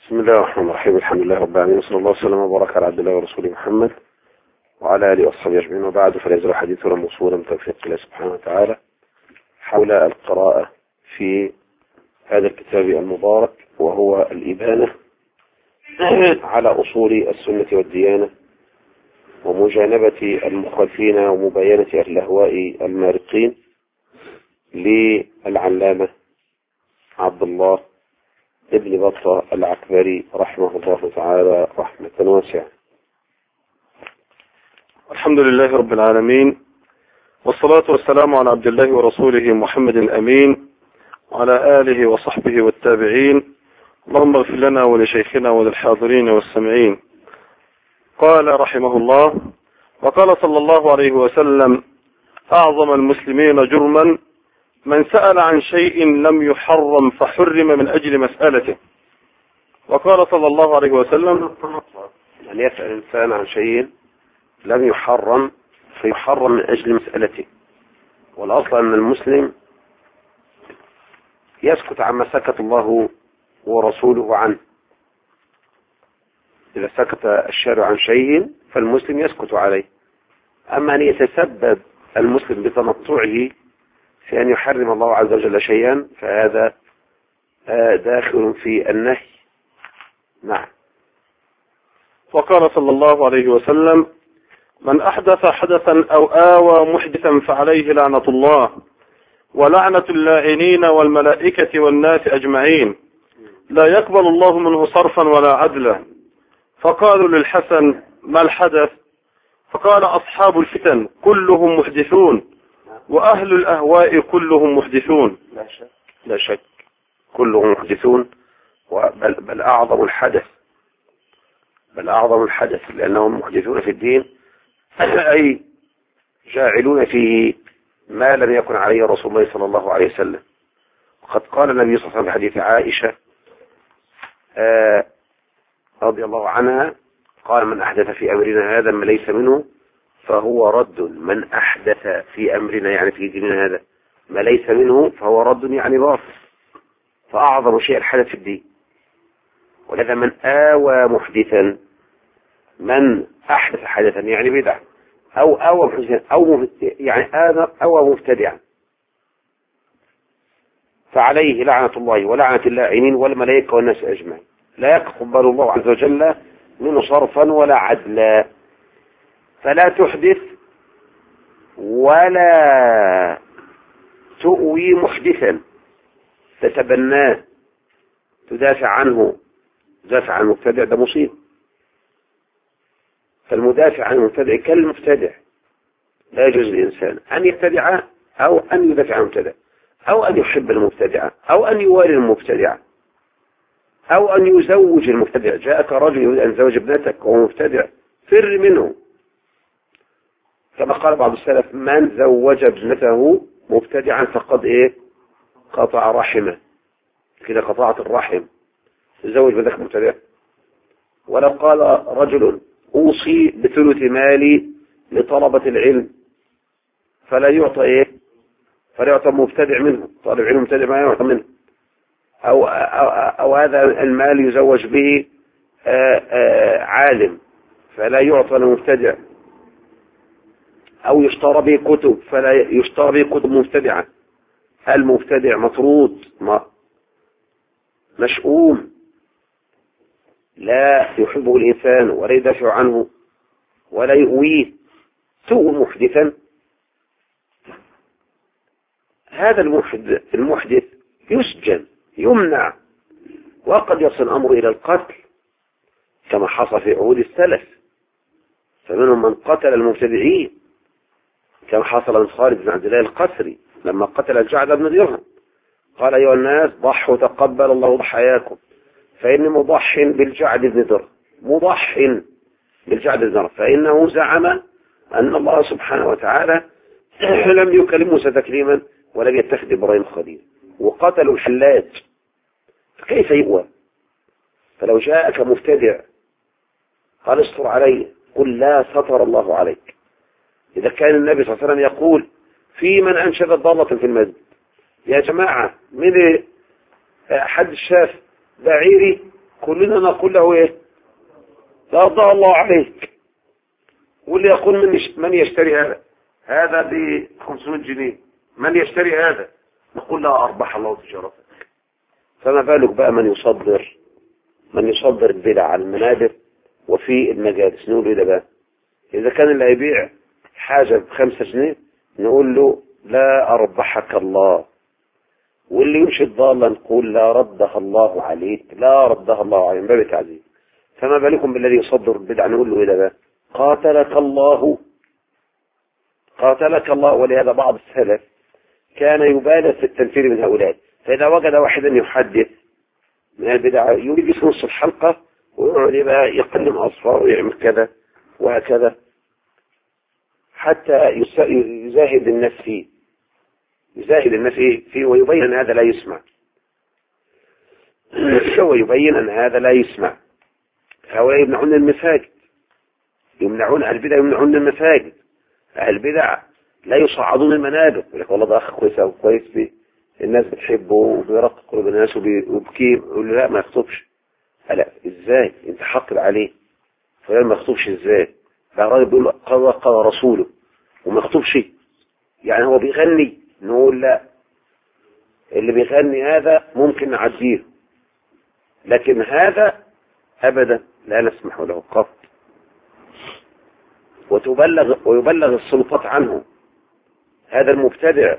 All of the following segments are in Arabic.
بسم الله الرحمن الرحيم. الحمد لله رب العالمين، صلى الله وسلم وبارك على عبد الله ورسوله محمد وعلى اله واصحابه اجمعين، وبعد، فلا يزال حديثنا موصولا بتوفيق الله سبحانه وتعالى حول القراءة في هذا الكتاب المبارك، وهو الإبانة على أصول السنة والديانة ومجانبة المخالفين ومباينة أهل الأهواء المارقين، للعلامة عبد الله ابن بطة العكبري رحمه الله تعالى رحمة واسعة. الحمد لله رب العالمين، والصلاة والسلام على عبد الله ورسوله محمد الأمين وعلى آله وصحبه والتابعين. اللهم اغفر لنا ولشيخنا وللحاضرين والسامعين. قال رحمه الله: وقال صلى الله عليه وسلم: أعظم المسلمين جرما من سأل عن شيء لم يحرم فحرم من أجل مسألته. وقال صلى الله عليه وسلم: أن يسأل الإنسان عن شيء لم يحرم فيحرم من أجل مسألته. والأصل أن المسلم يسكت عما سكت الله ورسوله عنه. إذا سكت الشارع عن شيء فالمسلم يسكت عليه. أما أن يتسبب المسلم بتنطعه في أن يحرم الله عز وجل شيئا فهذا داخل في النهي. نعم. وقال صلى الله عليه وسلم: من أحدث حدثا أو آوى محدثا فعليه لعنة الله ولعنة اللاعنين والملائكة والناس أجمعين، لا يقبل الله منه صرفا ولا عدلا. فقالوا للحسن: ما الحدث؟ فقال: أصحاب الفتن كلهم محدثون وأهل الأهواء كلهم محدثون. لا شك كلهم محدثون، بل أعظم الحدث لأنهم محدثون في الدين، أي جاعلون فيه ما لم يكن عليه رسول الله صلى الله عليه وسلم. وقد قال النبي صلى الله عليه وسلم في حديث عائشة رضي الله عنها، قال: من أحدث في أمرنا هذا ما ليس منه فهو رد. من أحدث في أمرنا يعني في ديننا هذا ما ليس منه فهو رد، يعني باطل. فأعظم شيء الحدث في الدين. ولذا من آوى محدثا، من أحدث حدثا يعني بدعة، أو آوى محدثا يعني آوى مبتدعا، فعليه لعنة الله ولعنة اللاعنين والملائكة والناس أجمعين. لا يقبل الله عز وجل منه صرفا ولا عدلا. فلا تحدث ولا تؤوي محدثا تتبناه تدافع عنه. تدافع عن المبتدع ده مصيب. فالمدافع عن المبتدع كالمبتدع. لا يجوز للإنسان أن يبتدع أو أن يدافع عن المبتدع، أو أن يحب المبتدع، أو أن يوالي المبتدع، أو أن يزوج المبتدع. جاءك رجل يريد أن يزوج ابنتك وهو مبتدع، فر منه. كما قال بعض السلف: من زوج ابنته مبتدعا فقد قطع رحمه. كده قطعت الرحم. تزوج ابنتك مبتدع. ولو قال رجل: أوصي بثلث مالي لطلبة العلم، فلا يعطى فلا يعطى مبتدع منه. طالب علم مبتدع ما يعطى منه. أو هذا المال يزوج به عالم فلا يعطى لمبتدع. أو يشترى به كتب فلا يشترى به كتب مبتدعة. المبتدع مطرود مشؤوم، لا يحبه الإنسان ولا يدافع عنه ولا يؤويه. تؤوي محدثا، هذا المحدث يسجن يمنع، وقد يصل الأمر إلى القتل كما حصل في عهود السلف. فمنهم من قتل المبتدعين كما حصل من خالد بن عبد الله القسري لما قتل الجعد بن درهم. قال: أيها الناس ضحوا تقبل الله ضحاياكم، فإني مضح بالجعد بن درهم. مضح بالجعد بن درهم، فإنه زعم أن الله سبحانه وتعالى لم يكلم موسى تكليما ولم يتخذ إبراهيم خليلا. وقتلوا الحلاج، فكيف يؤوى؟ فلو جاءك مبتدع قال: استر علي، قل: لا ستر الله عليك. إذا كان النبي صلى الله عليه وسلم يقول في من أنشد ضالة في المسجد: يا جماعة، من حد شاف بعيري كلنا نقول له ايه؟ لا رضى الله عليك. واللي يقول من يشتري هذا ب 500 جنيه، من يشتري هذا؟ نقول له أربح الله تجارتك. فما بالك بقى من يصدر البدع على المنابر وفي المجالس. نقول له ده بقى إذا كان اللي هيبيع حاجة ب5 جنيه نقول له لا أربحك الله، واللي ينشد ضالا نقول لا ردها الله عليك، لا ردها الله عليك، من باب التعذيب. فما بالكم بالذي يصدر البدع نقول له إيه ده بقى؟ قاتلك الله، قاتلك الله. ولهذا بعض السلف كان يبالغ في التنفير من هؤلاء، فإذا وجد واحدا يحدث من البدع يريد في نص الحلقة ويقعد يبقى يقلم أصفار ويعمل كذا وهكذا حتى يزاهد الناس فيه ويبين أن هذا لا يسمع. ويبين أن هذا لا يسمع. هؤلاء يمنعون المساجد، يمنعون البدع، يمنعون المساجد. البدع لا يصعدون المنابر، يقول لك والله ده أخ كويس أو كويس به الناس بتحبه وبيرقق قلوب الناس وبكي، يقول له لا ما يخطبش. لا ازاي انت حقد عليه؟ فلان ما يخطبش ازاي؟ فالراجل بيقول قال رسوله وما يخطبش، يعني هو بيغني. نقول لا، اللي بيغني هذا ممكن نعديه، لكن هذا ابدا لا نسمح له قط. ويبلغ السلطات عنه. هذا المبتدع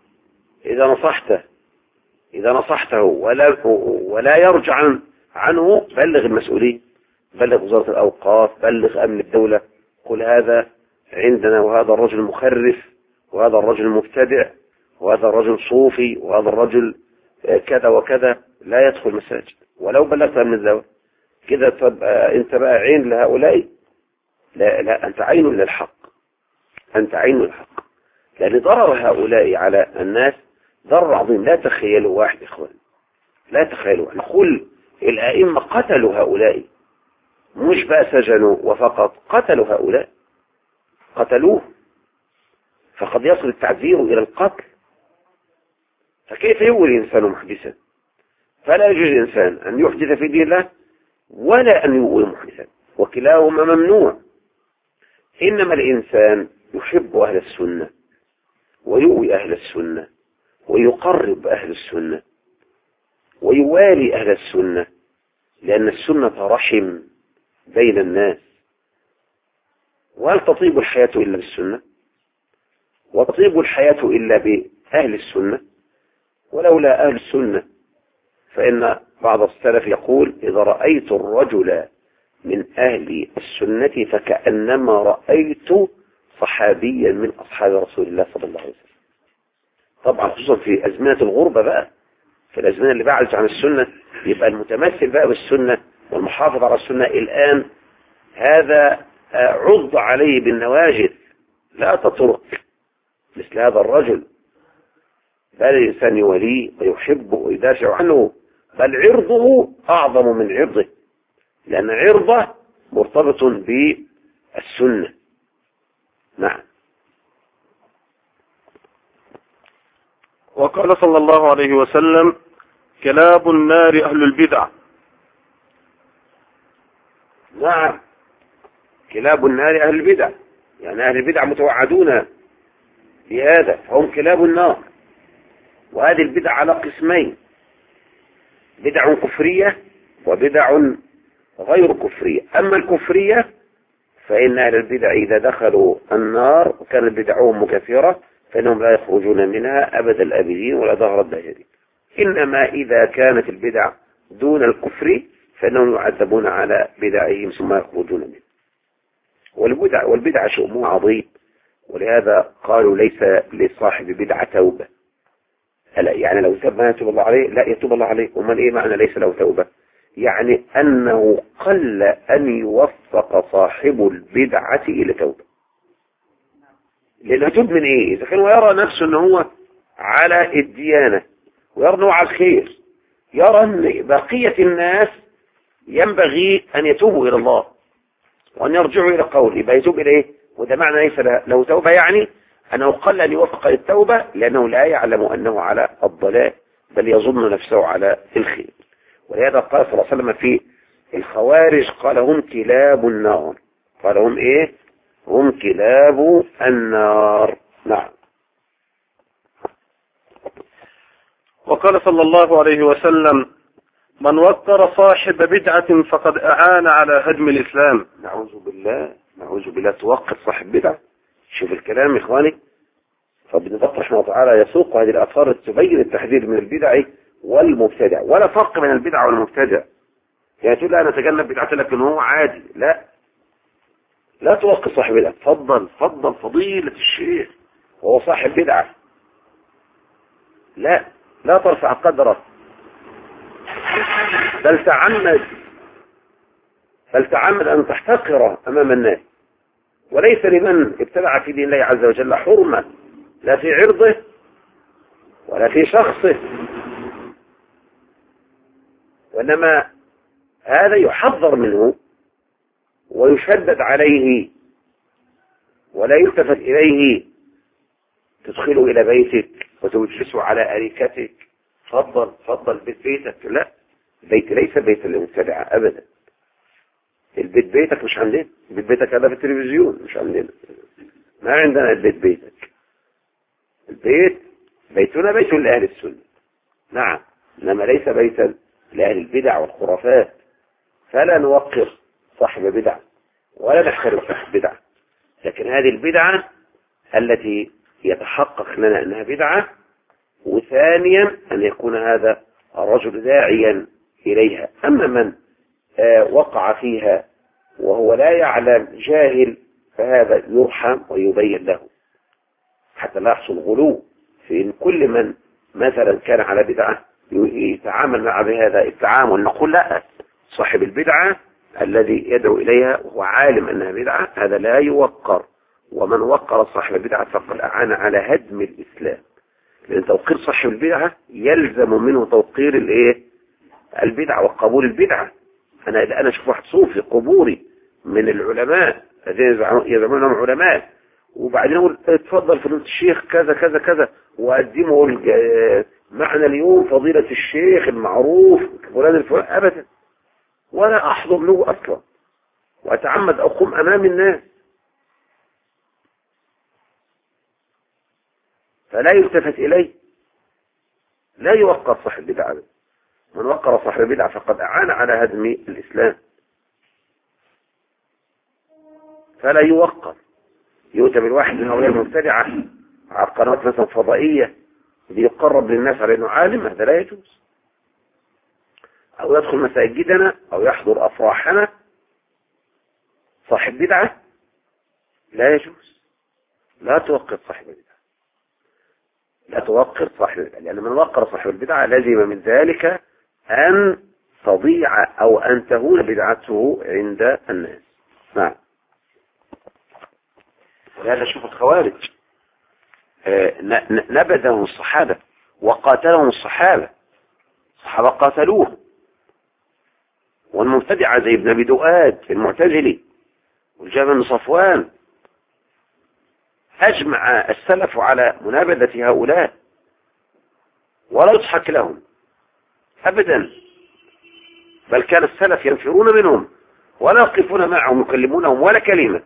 إذا نصحته ولا يرجع عنه بلغ المسؤولين، بلغ وزارة الأوقاف، بلغ أمن الدولة، قل هذا عندنا وهذا الرجل مخرف وهذا الرجل مبتدع وهذا الرجل صوفي وهذا الرجل كذا وكذا، لا يدخل مساجد. ولو بلغت أمن الدولة كده تبقى أنت بقى عين لهؤلاء. لا أنت عين للحق، أنت عين للحق، لأن ضرر هؤلاء على الناس ضرر عظيم. لا تخيلوا واحد إخوان، لا تخيلوا، نقول الأئمة قتلوا هؤلاء، مش بقى سجنوا وفقط، قتلوا هؤلاء، قتلوه، فقد يصل التعذير إلى القتل. فكيف يولي الإنسان محدثا؟ فلا يجوز الإنسان أن يحدث في دين الله ولا أن يؤوي محدثا، وكلاهما ممنوع. إنما الإنسان يحب أهل السنة ويؤوي أهل السنة ويقرب أهل السنة ويوالي أهل السنة، لأن السنة رحم بين الناس. وهل تطيب الحياة إلا بالسنة؟ وتطيب الحياة إلا بأهل السنة؟ ولولا أهل السنة فإن بعض السلف يقول إذا رأيت الرجل من أهل السنة فكأنما رأيت صحابيا من أصحاب رسول الله صلى الله عليه وسلم. طبعا خصوصا في أزمنة الغربة بقى، في الأزمنة اللي بعدت عن السنة، يبقى المتمثل بقى بالسنة والمحافظ على السنة الآن هذا عض عليه بالنواجذ. لا تترك مثل هذا الرجل، بل الإنسان يوليه ويحبه ويدافع عنه، بل عرضه أعظم من عرضه، لأن عرضه مرتبط بالسنة. نعم. وقال صلى الله عليه وسلم كلاب النار أهل البدع. نعم، كلاب النار أهل البدع، يعني أهل البدع متوعدون بهذا، فهم كلاب النار. وهذه البدع على قسمين: بدع كفرية وبدع غير كفرية. أما الكفرية فإن أهل البدع إذا دخلوا النار وكانت بدعهم مكفرة فإنهم لا يخرجون منها أبد الآبدين ولا دهر الداهرين. إنما إذا كانت البدع دون الكفر فإنهم يعذبون على بدعهم ثم يخرجون منها. والبدع شؤم عظيم، ولهذا قالوا ليس لصاحب بدعة توبة. يعني لو تاب ما يتوب الله عليه، لا يتوب الله عليه. ومن إيه معنى ليس له توبة؟ يعني أنه قل أن يوفق صاحب البدعة إلى توبة. لأنه يتوب من إيه؟ إذا كان يرى نفسه أنه هو على الديانة ويرى أنه على الخير، يرى أن بقية الناس ينبغي أن يتوبوا إلى الله وأن يرجعوا إلى قول، يبقى يتوب إلى إيه؟ وده معنى ليس له توبة، يعني أنه قل أن يوفق للتوبة لأنه لا يعلم أنه على الضلال بل يظن نفسه على الخير. ولهذا قال صلى الله عليه وسلم في الخوارج قال هم كلاب النار. قال هم ايه؟ هم كلاب النار. نعم. وقال صلى الله عليه وسلم من وقر صاحب بدعة فقد أعان على هدم الإسلام. نعوذ بالله، نعوذ بالله. توقف صاحب بدعة. شوف الكلام يا إخواني. فابن الله رحمه الله تعالى يسوق هذه الآثار تبين التحذير من البدع والمبتدع، ولا فرق بين البدع والمبتدع. يعني تقول لا أنا أتجنب بدعة لكن هو عادي، لا توقف صاحب بدعة. فضل فضيلة الشيخ وهو صاحب بدعة، لا ترفع قدره، بل تعمد أن تحتقره أمام الناس. وليس لمن ابتدع في دين الله عز وجل حرمة، لا في عرضه ولا في شخصه، وإنما هذا يحذر منه ويشدد عليه ولا يلتفت إليه. تدخله إلى بيتك وتجلسه على أريكتك، فضل بيتك. لا، بيت ليس بيت المبتدعة أبدا. البيت بيتك مش عندنا. البيت بيتك هذا في التلفزيون، مش عندنا. ما عندنا البيت بيتك. البيت بيتنا بيت لأهل السنة، نعم، إنما ليس بيتا لأهل البدع والخرافات. فلا نوقر صاحب بدعة ولا نحترم صاحب بدعة، لكن هذه البدعة التي يتحقق لنا أنها بدعة، وثانيا أن يكون هذا الرجل داعيا إليها. أما من وقع فيها وهو لا يعلم جاهل فهذا يرحم ويبين له حتى لا يحصل غلو في إن كل من مثلا كان على بدعة يتعامل مع بهذا التعامل. نقول لا، صاحب البدعة الذي يدعو إليها وهو عالم أنها بدعة هذا لا يوقر، ومن وقر صاحب البدعة فقد أعان على هدم الإسلام. لأن توقير صاحب البدعة يلزم منه توقير البدعة وقبول البدعة. أنا أشوف واحد صوفي قبوري من العلماء الذين يزعمون أنهم علماء، وبعدين يقول اتفضل فضيلة الشيخ كذا كذا كذا، وأقدمه معنى اليوم فضيلة الشيخ المعروف فلان الفلان، أبدا، ولا أحضر له أصلا، وأتعمد أقوم أمام الناس. فلا يلتفت إليه، لا يوقر صاحب البدعة. من وقر صاحب البدعة فقد أعان على هدم الإسلام. فلا يوقر. يؤتى بالواحد من هؤلاء المبتدعة على قنوات مثلا فضائية ليقرب للناس على أنه عالم، هذا لا يجوز. أو يدخل مساجدنا أو يحضر أفراحنا صاحب بدعة، لا يجوز. لا توقر صاحب البدعة، لا توقر صاحب البدعة، لأن من وقر صاحب البدعة لازم من ذلك أن تضيع أو أن تهون بدعته عند الناس. نعم. هذا شوف الخوارج نبذهم الصحابة وقاتلهم الصحابة قاتلوه. والمبتدعة زي ابن أبي دؤاد المعتزلي والجابر بن صفوان أجمع السلف على منابذة هؤلاء ولا يضحك لهم أبدا، بل كان السلف ينفرون منهم ولا يقفون معهم يكلمونهم ولا كلمة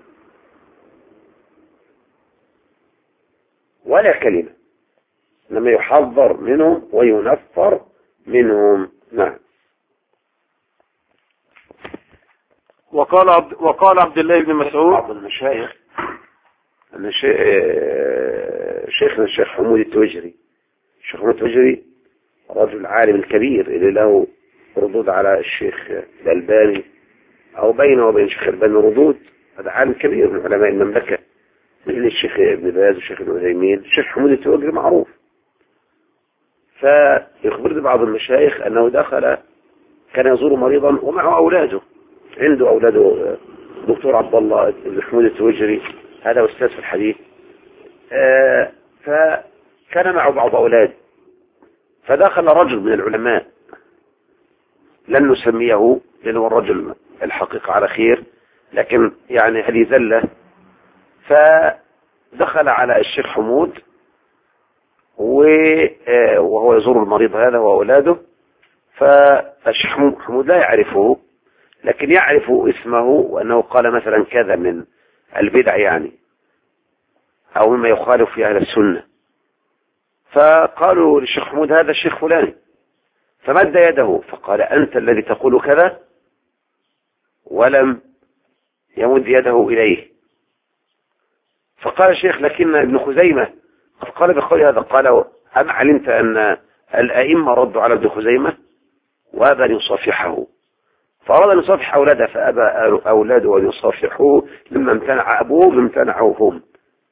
ولا كلمة، إنما يحذر منهم وينفر منهم. نعم. وقال عبد الله بن مسعود بعض المشايخ شيخنا الشيخ حمود التوجري. الشيخ حمود التوجري رجل عالم الكبير اللي له ردود على الشيخ الألباني أو بينه وبين الشيخ الألباني ردود. هذا عالم كبير من علماء المملكة مثل الشيخ ابن باز والشيخ ابن عثيمين. الشيخ حمود التوجري معروف. فيخبرني بعض المشايخ أنه كان يزور مريضا ومعه أولاده، عنده أولاده دكتور عبد الله بن حمود التوجري، هذا أستاذ في الحديث. فكان معه بعض أولاده، فدخل رجل من العلماء لن نسميه لأنه الرجل الحقيقة على خير، لكن يعني هذه زلة. فدخل على الشيخ حمود وهو يزور المريض هذا وأولاده، فالشيخ محمود لا يعرفه، لكن يعرف اسمه وأنه قال مثلا كذا من البدع يعني، أو مما يخالف في أهل السنة. فقالوا للشيخ محمود هذا الشيخ فلاني، فمد يده فقال أنت الذي تقول كذا، ولم يمد يده إليه. فقال الشيخ لكن ابن خزيمة قد قال بقول هذا. قال أم علمت أن الأئمة ردوا على ابن خزيمة وأبى أن يصافحه، فأراد أن يصافح أولاده فأبى أولاده أن يصافحوه، لما امتنع أبوه امتنعوا هم.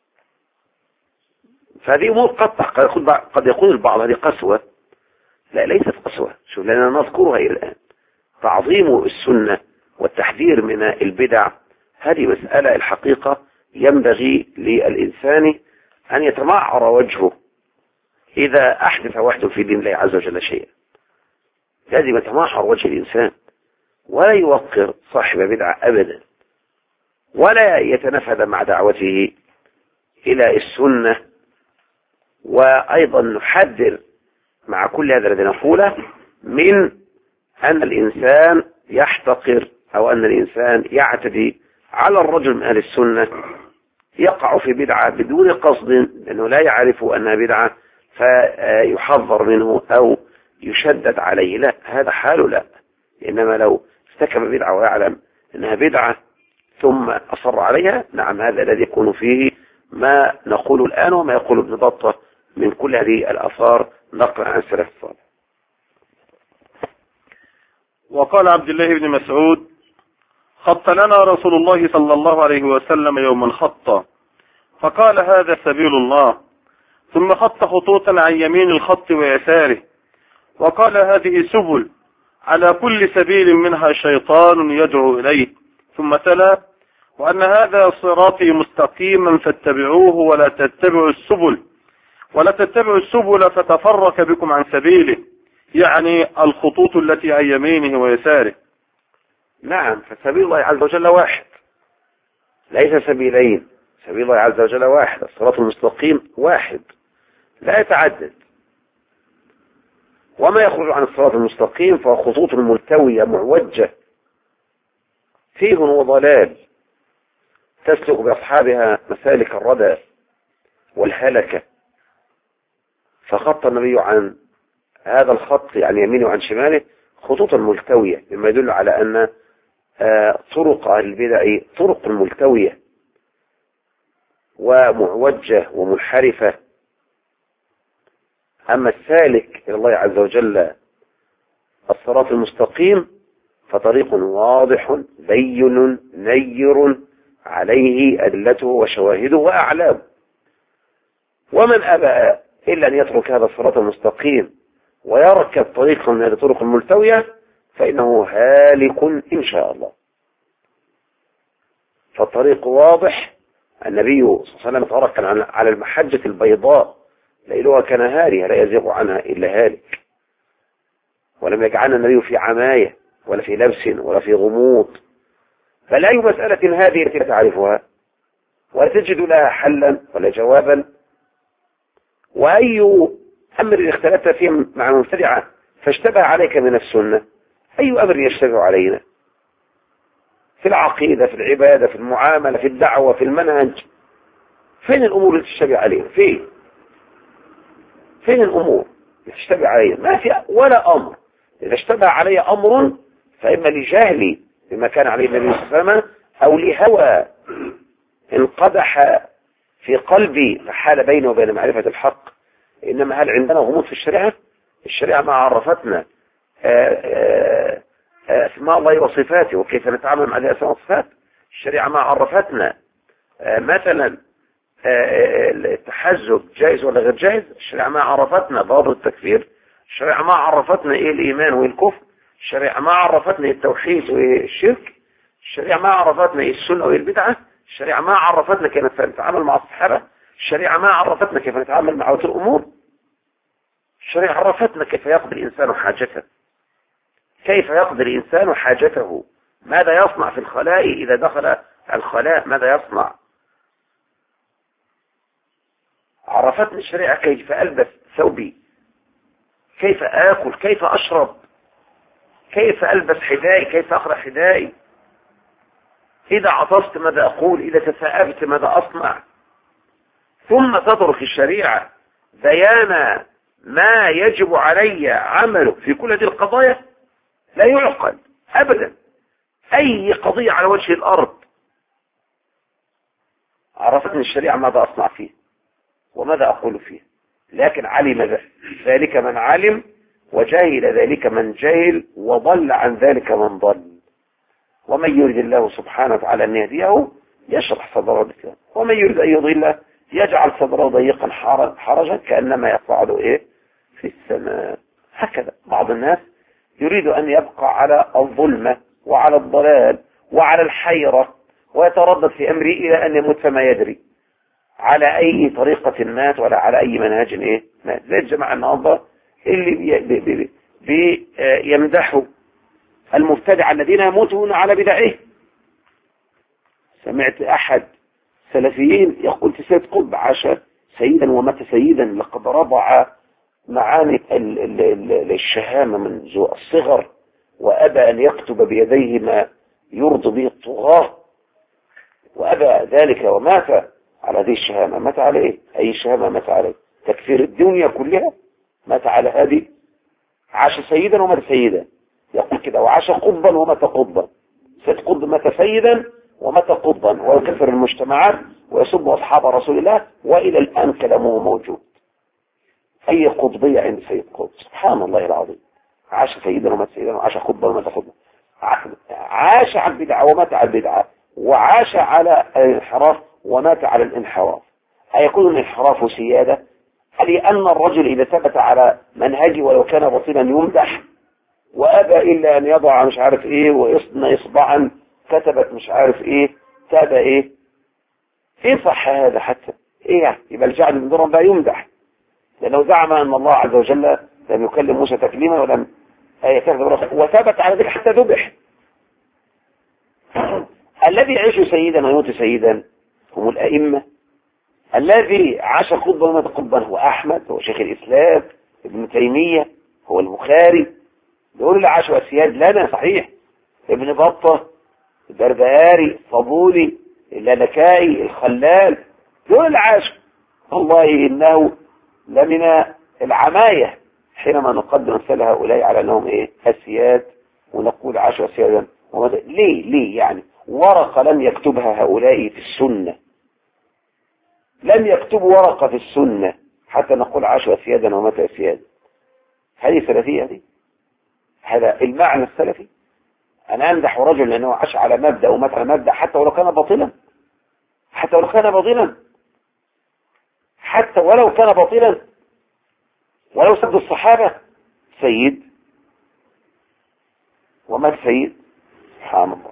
فهذه أمور قد يقول البعض هذه قسوة. لا، ليست قسوة. شوف، لأننا نذكرها إلى الآن. تعظيم السنة والتحذير من البدع هذه مسألة الحقيقة ينبغي للإنسان أن يتمعر وجهه إذا أحدث واحد في دين الله عز وجل شيئا. لازم يتمعر وجه الإنسان ولا يوقر صاحب بدعة أبدا، ولا يتنفذ مع دعوته إلى السنة. وأيضا نحذر مع كل هذا الذي نقوله من أن الإنسان يحتقر أو أن الإنسان يعتدي على الرجل من أهل السنة يقع في بدعة بدون قصد، لأنه لا يعرف أنها بدعة فيحذر منه أو يشدد عليه. لا، هذا حاله لا. إنما لو ارتكب بدعة ويعلم أنها بدعة ثم أصر عليها، نعم، هذا الذي يكون فيه ما نقول الآن وما يقول ابن بطة من كل هذه الآثار نقل عن السلف الصالح. وقال عبد الله بن مسعود: خط لنا رسول الله صلى الله عليه وسلم يوما خطا، فقال هذا سبيل الله، ثم خط خطوطا عن يمين الخط ويساره، وقال هذه سبل، على كل سبيل منها شيطان يدعو إليه، ثم تلا: وأن هذا صراطي مستقيما فاتبعوه ولا تتبعوا السبل فتفرق بكم عن سبيله، يعني الخطوط التي عن يمينه ويساره. نعم، فسبيل الله عز وجل واحد، ليس سبيلين. سبيل الله عز وجل واحد، الصراط المستقيم واحد لا يتعدد. وما يخرج عن الصراط المستقيم فهو خطوط ملتوية معوجة فيه وضلال تسلك بأصحابها مسالك الردى والهلكة. فخط النبي عن هذا الخط عن يمينه وعن شماله خطوطا ملتوية، مما يدل على أن طرق أهل البدع طرق ملتوية ومعوجة ومنحرفة. أما السالك إلى الله عز وجل الصراط المستقيم فطريق واضح بين نير عليه أدلته وشواهده وأعلامه. ومن أبى إلا أن يترك هذا الصراط المستقيم ويركب طريقا من هذه الطرق الملتوية فإنه هالك إن شاء الله. فالطريق واضح. النبي صلى الله عليه وسلم ترك على المحجة البيضاء ليلها كنهارها لا يزيغ عنها إلا هالك، ولم يجعلنا النبي في عماية ولا في لبس ولا في غموض. فلا أي مسألة هذه التي لا تعرفها ولا تجد لها حلا ولا جوابا، وأي أمر اختلفت فيه مع المبتدعة فاشتبه عليك من السنة، أي أمر يشتبه علينا في العقيدة، في العبادة، في المعاملة، في الدعوة، في المنهج؟ فين الأمور اللي تشتبه علينا؟ فين الأمور اللي تشتبه علينا؟ ما في ولا أمر. إذا اشتبه علي أمر فإما لجهلي بما كان عليه النبي صلى الله عليه وسلم أو لهوى انقدح في قلبي فحال بيني وبين معرفة الحق. إنما هل عندنا غموض في الشريعة؟ الشريعة ما عرفتنا أسماء الله وصفاته وكيف نتعامل مع هذه الأسماء والصفات. الشريعة ما عرفتنا مثلا التحزب جائز ولا غير جائز. الشريعة ما عرفتنا ضابط التكفير. الشريعة ما عرفتنا إيه الإيمان وإيه الكفر. الشريعة ما عرفتنا إيه التوحيد وإيه الشرك. الشريعة ما عرفتنا إيه السنة وإيه البدعة. الشريعة ما عرفتنا كيف نتعامل مع الصحابة. الشريعة ما عرفتنا كيف نتعامل مع ولاة الأمور. الشريعة عرفتنا كيف يقضي الإنسان حاجته، كيف يقضي الإنسان حاجته، ماذا يصنع في الخلاء إذا دخل الخلاء، ماذا يصنع. عرفتني الشريعة كيف ألبس ثوبي، كيف آكل، كيف أشرب، كيف ألبس حذائي، كيف أقرأ حذائي، إذا عطست ماذا أقول، إذا تثاءبت ماذا أصنع. ثم تترك الشريعة بيان ما يجب علي عمله في كل هذه القضايا، لا يعقل أبدا. أي قضية على وجه الأرض عرفتني الشريعة ماذا أصنع فيه وماذا أقول فيه، لكن علم ذلك من علم، وجهل ذلك من جهل، وضل عن ذلك من ضل. ومن يريد الله سبحانه وتعالى أن يهديه يشرح صدره للإسلام، ومن يريد أن يضله يجعل صدره ضيقا حرجا كأنما يصعد في السماء. هكذا بعض الناس يريد أن يبقى على الظلمة وعلى الضلال وعلى الحيرة، ويتردد في أمره إلى أن يموت فما يدري على أي طريقة مات ولا على أي منهج مات. زي الجماعة النهارده اللي يمدحوا المبتدع الذين يموتون على بدعه. سمعت أحد سلفيين يقول في سيد قطب: عاش سيدا ومات سيدا، لقد رضع معاني الشهامة منذ الصغر، وأبى أن يكتب بيديه ما يرضي به الطغاة، وأبى ذلك ومات على هذه الشهامة. مات على إيه؟ أي شهامة مات عليه؟ تكفير الدنيا كلها مات على هذه. عاش سيدا ومات سيدا، يقول كده: وعاش قطبا ومات قطبا. سيد قطب مات سيدا ومات قطبا، ويكفر المجتمعات ويسب أصحاب رسول الله، وإلى الآن كلامه موجود. أي قطبية عند سيد قطب؟ سبحان الله العظيم. عاش سيدا ومات سيدا، وعاش قطبا ومات قطبا. عاش على البدعة ومات على البدعة، وعاش على الانحراف ومات على الانحراف. أيكون الانحراف سيادة؟ لأن الرجل إذا ثبت على منهجه ولو كان بطيلا يمدح، وأبى إلا أن يضع مش عارف إيه ويصنع إصبعا كتبت مش عارف إيه تابع إيه صح هذا حتى إيه يعني؟ يبقى الجعل من درهم لا يمدح، لأنه زعم أن الله عز وجل لم يكلم موسى تكليما ولم يكذب، وثبت على ذلك حتى ذبح. الذي يعيش سيدا ويموت سيدا هم الأئمة. الذي عاش قطبا ومات قطبا هو أحمد، هو شيخ الإسلام، ابن تيمية، هو البخاري. دول اللي عاشوا أسياد لنا صحيح، ابن بطة، البربهاري، الصابوني، اللالكائي، الخلال، دول اللي عاشوا. والله إنه لمن العماية حينما نقدم مثل هؤلاء على أنهم أسياد، ونقول عاشوا أسيادا. ليه يعني ورقة لم يكتبها هؤلاء في السنة، لم يكتبوا ورقة في السنة حتى نقول عاشوا أسيادا ومات أسيادا. هذه سلفية دي؟ هذا المعنى السلفي؟ أنا أمدح رجل لأنه عاش على مبدأ ومات على مبدأ حتى ولو كان باطلا، حتى ولو كان باطلا، حتى ولو كان باطلا، ولو سب الصحابة سيد ومات سيد. سبحان الله.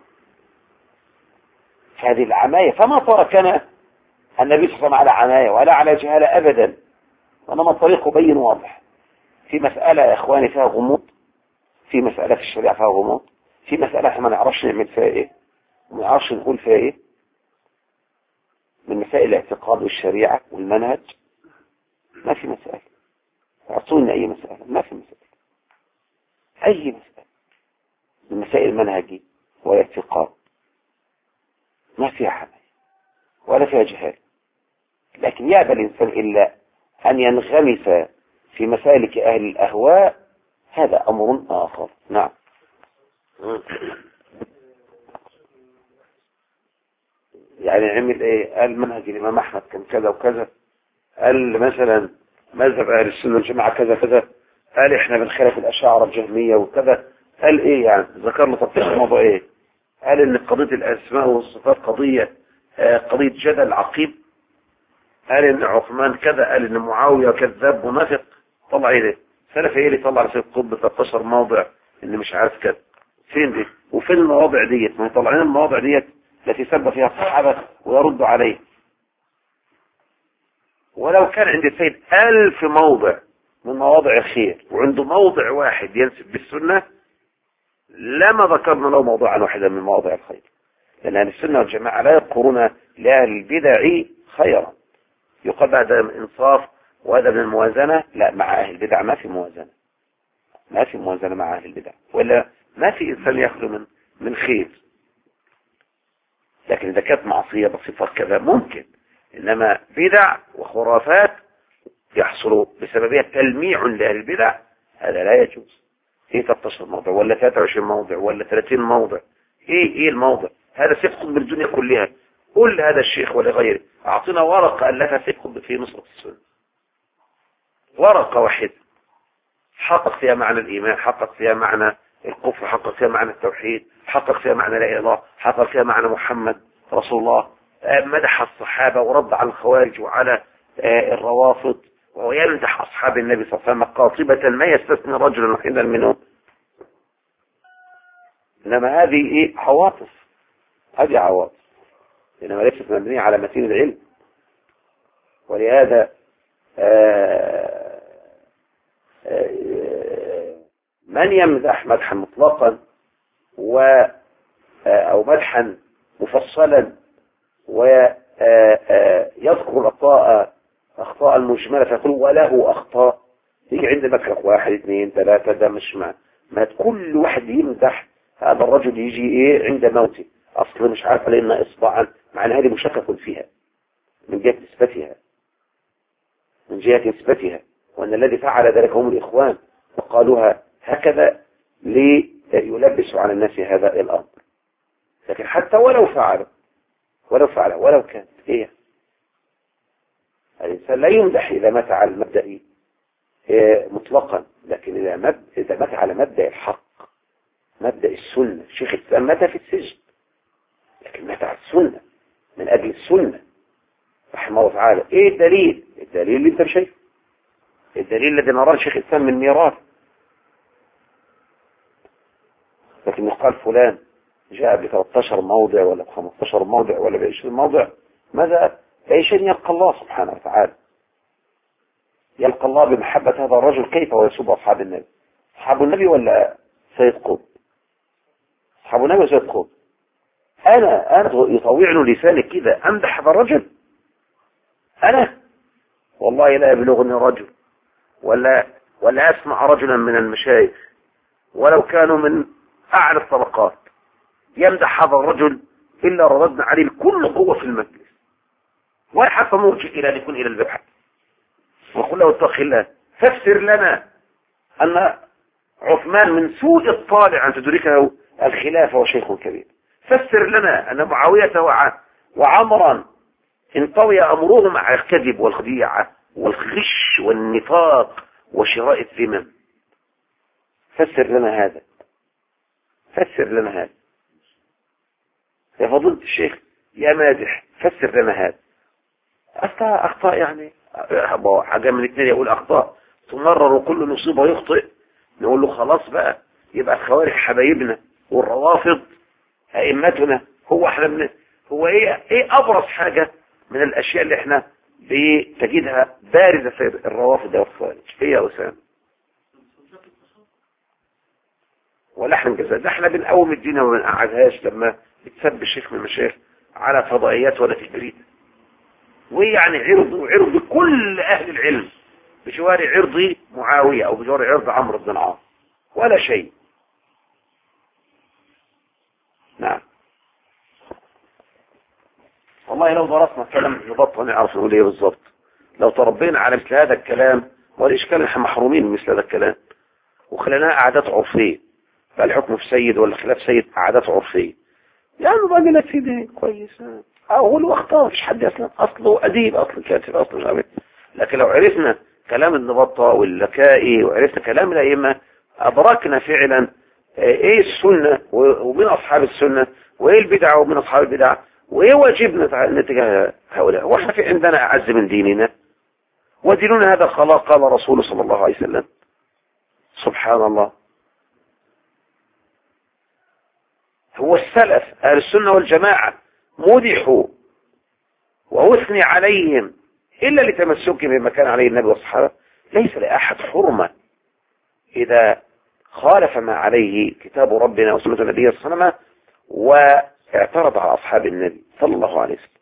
هذه العماية. فما تركنا النبي صلى الله عليه وسلم على عماية ولا على جهالة أبدا، وإنما الطريق بين واضح. في مسألة يا إخواني فيها غموض، في مسألة في الشريعة فيها غموض، في مسألة احنا ما نعرفش نعمل فيها ايه وما نعرفش نقول فيها ايه، من مسائل الاعتقاد والشريعة والمنهج. ما في مسألة، اعطونا اي مسألة، ما في مسألة، اي مسألة من مسائل المنهج والاعتقاد ما فيها حماية ولا فيها جهال. لكن يأبى الإنسان إلا أن ينغمس في مسالك أهل الأهواء، هذا أمر آخر. نعم. يعني عمل ايه؟ قال منهج الإمام أحمد كان كذا وكذا، قال مثلا مذهب أهل السنة والجماعة كذا كذا، قال إحنا بنخالف الأشاعرة الجهمية وكذا. قال إيه يعني؟ ذكر له تطبيق الموضوع إيه؟ قال إن قضية الأسماء والصفات قضية جدل عقيم. قال إن عثمان كذا، قال إن معاوية كذاب منافق. طلع إيه ده؟ سلف إيه اللي طلع لسيد قطب 13 موضع إن مش عارف كذا؟ فين دي؟ وفين المواضع ديت؟ ما يطلعين المواضع ديت التي سب فيها الصحابة ويرد عليه. ولو كان عند السيد 1000 موضع من مواضع الخير وعنده موضع واحد ينسب بالسنة، لما ذكرنا له موضوعا واحدا من مواضع الخير، لأن أهل السنة والجماعة لا يذكرون لأهل البدع خيرا. يقال هذا من إنصاف وهذا من الموازنة. لا، مع أهل البدع ما في موازنة، ما في موازنة مع أهل البدع، وإلا ما في إنسان يخلو من خير. لكن إذا كانت معصية بسيطة كذا ممكن، إنما بدع وخرافات يحصل بسببها تلميع لأهل البدع، هذا لا يجوز. ايه 13 موضع ولا 23 موضع ولا 30 موضع؟ ايه الموضع؟ هذا سيكتب بالدنيا كلها. قل هذا الشيخ ولغيره اعطينا ورقة التي سيكتب في نصرة السنة، ورقة واحدة حقق فيها معنى الإيمان، حقق فيها معنى الكفر، حقق فيها معنى التوحيد، حقق فيها معنى لا إله إلا الله، حقق فيها معنى محمد رسول الله، مدح الصحابة ورد على الخوارج وعلى الروافض، ويمدح أصحاب النبي صلى الله عليه وسلم قاطبة ما يستثني رجلا واحدا منهم. إنما هذه إيه؟ عواطف، هذه عواطف، إنما ليست مبنية على متين العلم. ولهذا من يمدح مدحا مطلقا أو مدحا مفصلا ويذكر أخطاء المجملة فيقول وله أخطاء، يجي عند مدح 1 2 3، ده مش ما كل واحد يمدح هذا الرجل يجي ايه عند موته اصلا مش عارف علينا اصبعا، مع ان هذه مشكك فيها من جهة نسبتها، وان الذي فعل ذلك هم الاخوان وقالوها هكذا ليلبسوا على الناس هذا الامر. لكن حتى ولو فعل ولو كان ايه، الانسان لا يمدح اذا مات على المبدأ مطلقا، لكن اذا مات على مبدأ الحق، مبدأ السنة. شيخ الإسلام مات في السجن لكن مات على السنة من أجل السنة رحمه الله تعالى. إيه الدليل؟ الدليل اللي أنت شايفه، الدليل الذي نراه شيخ الإسلام من ميراث. لكن يقال فلان جاء ب 13 موضع ولا ب 15 موضع ولا ب 20 موضع، ماذا؟ عشان يلقى الله سبحانه وتعالى، يلقى الله بمحبة هذا الرجل. كيف ويسب أصحاب النبي؟ أصحاب النبي ولا سيد قطب؟ أصحاب النبي ولا سيد قطب؟ أنا يطوعني لساني كده أمدح هذا الرجل؟ أنا والله لا يبلغني رجل ولا أسمع رجلا من المشايخ ولو كانوا من أعلى الطبقات يمدح هذا الرجل إلا رددنا عليه بكل قوة في المجلس، ولا حتى مرجع إلى أن يكون إلى البحث وقل له اتق الله. فسر لنا أن عثمان من سوء الطالع أن تدركه الخلافة وشيخ كبير. فسر لنا أن معاوية وعمرا انطوي أمرهم مع الكذب والخديعة والغش والنفاق وشراء الذمم. فسر لنا هذا، فسر لنا هذا يا فضيلة الشيخ يا مادح، فسر لنا هذا. أخطاء يعني حاجة من الاثنين، يقول أخطاء تمرر وكل مصيبة يخطئ، نقول له خلاص بقى يبقى الخوارج حبايبنا والروافض أئمتنا. هو ايه أبرز حاجة من الأشياء اللي احنا بتجدها بارزة في الروافض والخوارج؟ ايه يا أسامة؟ ولحن جزاء. ده احنا بنقوم الدين وما بنقعدهاش لما بتسب الشيخ من المشايخ على فضائيات ولا تجريد، ويعني عرض كل أهل العلم بجوار عرض معاوية أو بجوار عرض عمرو بن العاص ولا شيء. نعم والله لو درسنا كلام نبطل نعرف نقول ايه بالظبط. لو تربينا على مثل هذا الكلام، والإشكال احنا محرومين من مثل هذا الكلام وخليناها عادات عرفية، فالحكم في سيد ولا خلاف سيد عادات عرفية. يعني راجل يا سيدي كويس أقول واختار، مش حد أصله أديب، أصله كاتب، أصله شعبي. لكن لو عرفنا كلام النبطة واللكائي وعرفنا كلام الأئمة أدركنا فعلا إيه السنة ومن أصحاب السنة وإيه البدع ومن أصحاب البدع وإيه واجبنا نتجاه هؤلاء. وإحنا في عندنا أعز من ديننا، وديننا هذا قال رسول صلى الله عليه وسلم. سبحان الله. هو السلف أهل السنة والجماعة مدحوا وأثني عليهم إلا لتمسكهم بما كان عليه النبي والصحابة. ليس لأحد حرمة إذا خالف ما عليه كتاب ربنا وسنة النبي صلى الله عليه وسلم واعترض على أصحاب النبي صلى الله عليه وسلم.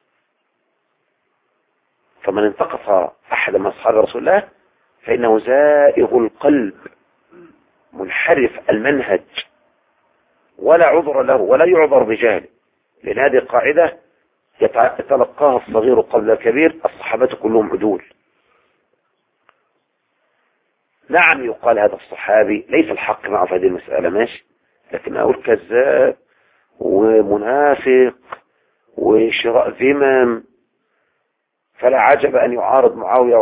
فمن انتقص أحد من أصحاب رسول الله فإنه زائغ القلب منحرف المنهج ولا عذر له ولا يعذر بجهله، لأن هذه قاعدة يتلقاها الصغير قبل الكبير. الصحابة كلهم عدول. نعم يقال هذا الصحابي ليس الحق معه في هذه المسألة، ماشي، لكن أقول كذاب ومنافق وشراء ذمم، فلا عجب أن يعارض معاوية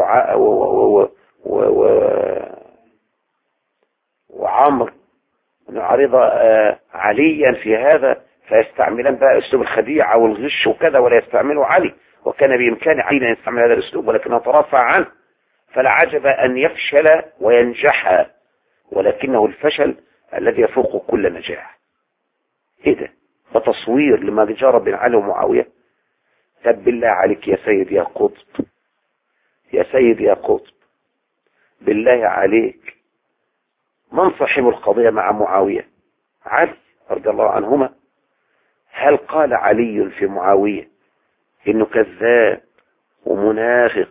وعمر، أن يعارض عليا في هذا، فيستعملان بقى أسلوب الخديعة والغش وكذا، ولا يستعمله علي، وكان بإمكان علي أن يستعمل هذا الأسلوب ولكنه ترفع عنه. فلا عجب أن يفشل وينجح، ولكنه الفشل الذي يفوق كل نجاح. إيه ده؟ وتصوير لما جرى بين علي ومعاوية. طب بالله عليك يا سيد يا قطب، يا سيد يا قطب، بالله عليك، من صاحب القضية مع معاوية؟ علي رضي الله عنهما. هل قال علي في معاوية إنه كذاب ومنافق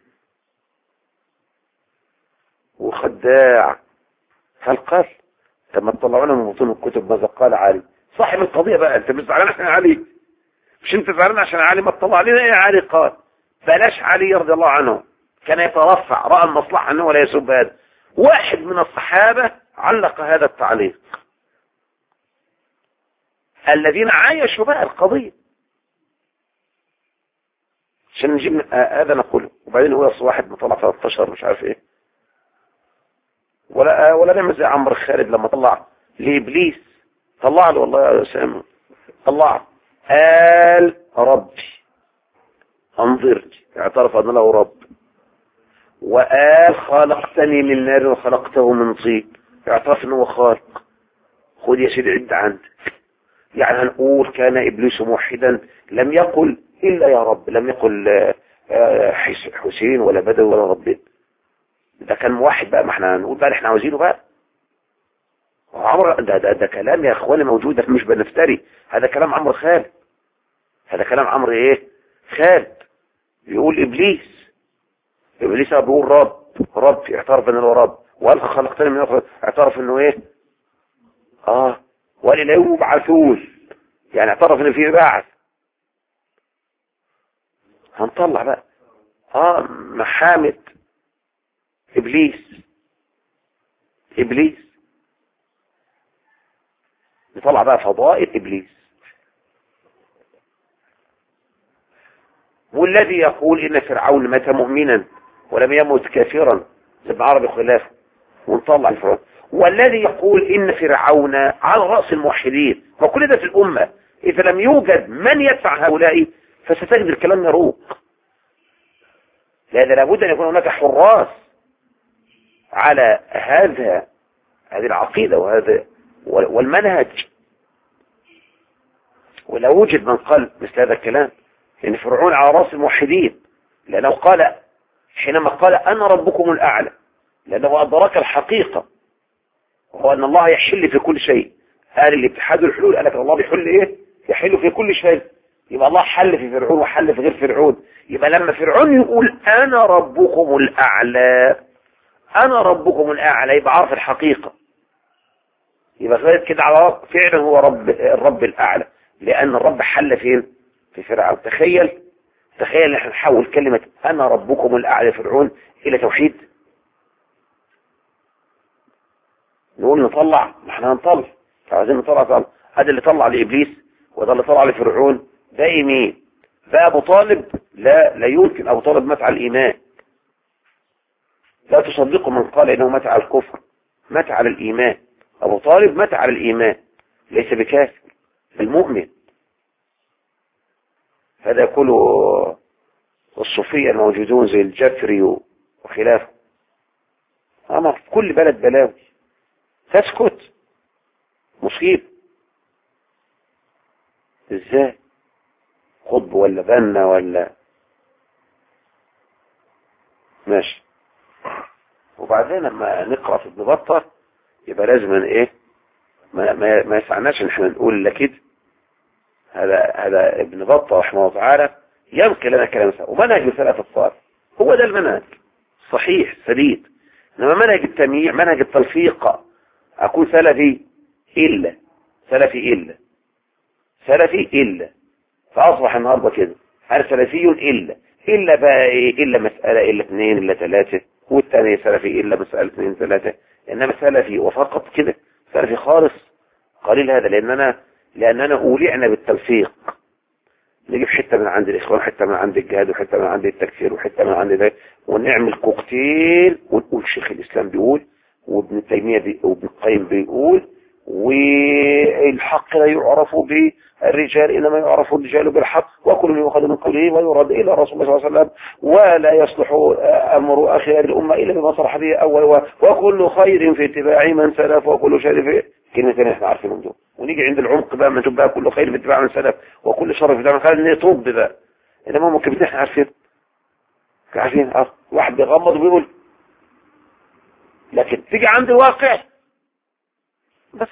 وخداع؟ هل قال؟ طب ما تطلعونا من بطون الكتب ماذا قال علي صاحب القضية بقى. انت مش زعلان عشان علي؟ مش انت زعلان عشان علي؟ ما تطلع لنا ايه علي قال. بلاش علي رضي الله عنه، كان يترفع، رأى المصلحة انه ولا يسب هذا. واحد من الصحابة علق هذا التعليق، الذين عايشوا بقى القضية، عشان نجيب هذا نقوله. وبعدين هو واحد مطلع 13 مش عارف ايه، ولا نعمل زي عمرو خالد لما طلع لإبليس، طلع له والله يا سامي، طلع قال ربي انظرني، اعترف ان له رب، وقال خلقتني من نار وخلقته من طين، اعترف انه خالق. خد يا سيدي عد عندك. يعني هنقول كان ابليس موحدا، لم يقل الا يا رب، لم يقل حسين ولا بدوي ولا ربنا، ده كان موحد بقى. ما احنا هنقول بقى احنا عاوزينه بقى. عمرو ده كلام يا اخواني موجود، مش بنفتري، هذا كلام عمرو خالد، هذا كلام عمرو ايه خالد. بيقول ابليس بيقول رب، اعترف انه رب، وقال خلقتني من نار، اعترف انه ايه وقال لا يبعثون، يعني اعترف ان في بعث. هنطلع بقى محامد ابليس، نطلع بقى فضائل ابليس. والذي يقول ان فرعون مات مؤمنا ولم يمت كافرا، ابن عربي خلافه، ونطلع الفرعون. والذي يقول ان فرعون على رأس الموحدين، وكل ده في الامة، اذا لم يوجد من يدفع هؤلاء فستجد الكلام يروق. لذا لابد ان يكون هناك حراس على هذه العقيدة وهذا والمنهج. ولو وجد من قال مثل هذا الكلام ان فرعون على رأس الموحدين، لانه قال حينما قال انا ربكم الاعلى، لانه ادرك الحقيقة، وهو ان الله يحل في كل شيء. قال الاتحاد والحلول، قال لك الله بيحل ايه؟ يحل في كل شيء. يبقى الله حل في فرعون وحل في غير فرعون. يبقى لما فرعون يقول انا ربكم الاعلى، انا ربكم الاعلى، يبقى عارف الحقيقة، يبقى كده على فعلا هو الرب الاعلى، لان الرب حل فين؟ في فرعون. تخيل ان احنا نحول كلمة انا ربكم الاعلى فرعون الى توحيد. نقول نطلع، ما احنا هنطلع، عايزين نطلع. هذا اللي طلع لابليس وده اللي طلع لفرعون، ده مين؟ ده ابو طالب؟ لا يمكن. ابو طالب مات على الايمان، لا تصدقوا من قال انه مات على الكفر، مات على الايمان. ابو طالب مات على الايمان، ليس بكافر، المؤمن. هذا كله الصوفية الموجودون زي الجفري وخلافه. اما في كل بلد بلاوي، تسكت مصيب. ازاي؟ خطب ولا بنا ولا ماشي. وبعدين لما نقرأ في ابن بطة يبقى لازم ايه، ما يسعناش ان احنا نقول الا كده. هذا ابن بطة رحمه الله تعالى ينقل لنا كلام سلف، ومنهج سلف الصالح هو ده المنهج صحيح سديد. انما منهج التمييع، منهج التلفيق، اكون سلفي الا سلفي إلا فأصبح النهاردة كده هل سلفي إلا بقى إيه؟ إلا مسألة إلا 2 إلا 3 والثاني سلفي إلا مسألة 2 3. إنما سلفي وفقط كده سلفي خالص قليل هذا. لأننا أولعنا بالتلفيق، نجيب حتة من عند الإخوان، حتة من عند الجهاد، وحتة من عند التكفير، وحتة من عند ده، ونعمل كوكتيل ونقول شيخ الإسلام بيقول، وابن تيمية وابن القيم بيقول، والحق لا يعرف بالرجال إنما يعرف الرجال بالحق، وكل من يؤخذ من قوله ويرد إلى رسول الله صلى الله عليه وسلم، ولا يصلح أمر آخر الأمة إلا بما صلح به أول، وكل خير في اتباع من سلف، وكل شر في كلمتين احنا عارفين دول. ونيجي عند العمق بقى ما نشوف بقى كل خير في اتباع من سلف وكل شر في اتباع من خير نطب بقى. إنما ممكن احنا عارفين واحد بيغمض وبيقول، لكن تيجي عند الواقع بس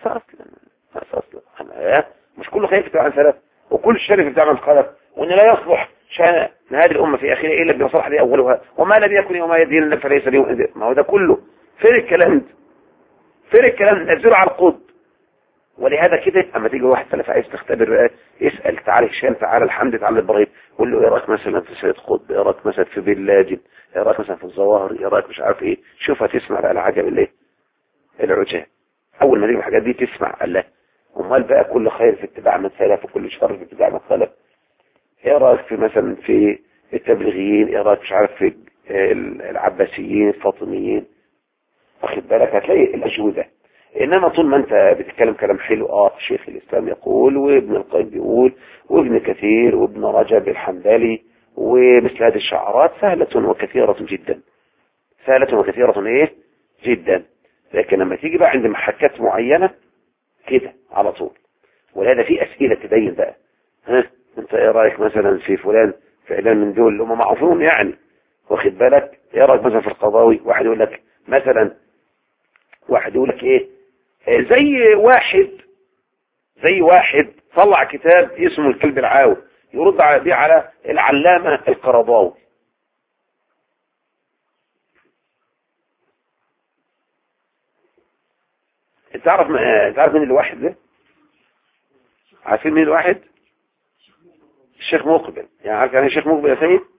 اصلا مش كل خير في اتباع من سلف وكل شر في اتباع من خلف، وان لا يصلح شأن هذه الأمة في آخرها إلا بمصلحة به أولها، وما لم يكن وما يدين لك فليس به. ما هو ده كله فين الكلام نزله على القطب. ولهذا كده اما تيجي واحد سلف عايز تختبر يسأل تعالى هشام، تعالى الحمد، تعالى ابراهيم، قول له ايه رايك مثلا في سيد قطب، ايه رايك مثلا في بن لادن، ايه رايك مثلا في الظواهر، ايه رايك مش عارف ايه. شوف هتسمع بقى العجب اللي العجاب. اول ما تيجي الحاجات دي تسمع الله، امال بقى كل خير في اتباع من سلف وكل شر في اتباع من خلف. ايه رايك في مثلا في التبليغيين، ايه رايك مش عارف في العباسيين الفاطميين، واخد بالك هتلاقي الاجوبه. انما طول ما انت بتتكلم كلام حلو شيخ الاسلام يقول، وابن القيم بيقول، وابن كثير، وابن رجب الحنبلي، ومثل هذه الشعارات سهلة وكثيرة جدا، جدا. لكن لما تيجي بقى عند محكات معينة كده على طول. ولهذا في اسئلة تبين بقى، انت ايه رايك مثلا في فلان فعلا من دول اللي هم معروفون يعني، واخد بالك، ايه رايك مثلا في القضاوي. واحد يقول لك ايه، زي واحد طلع كتاب اسمه الكلب العاوي يرد بيه على العلامة القرضاوي. انت عارف مين الواحد ده؟ عارفين مين الواحد؟ الشيخ مقبل. يعني عارف يعني الشيخ مقبل يا سيد؟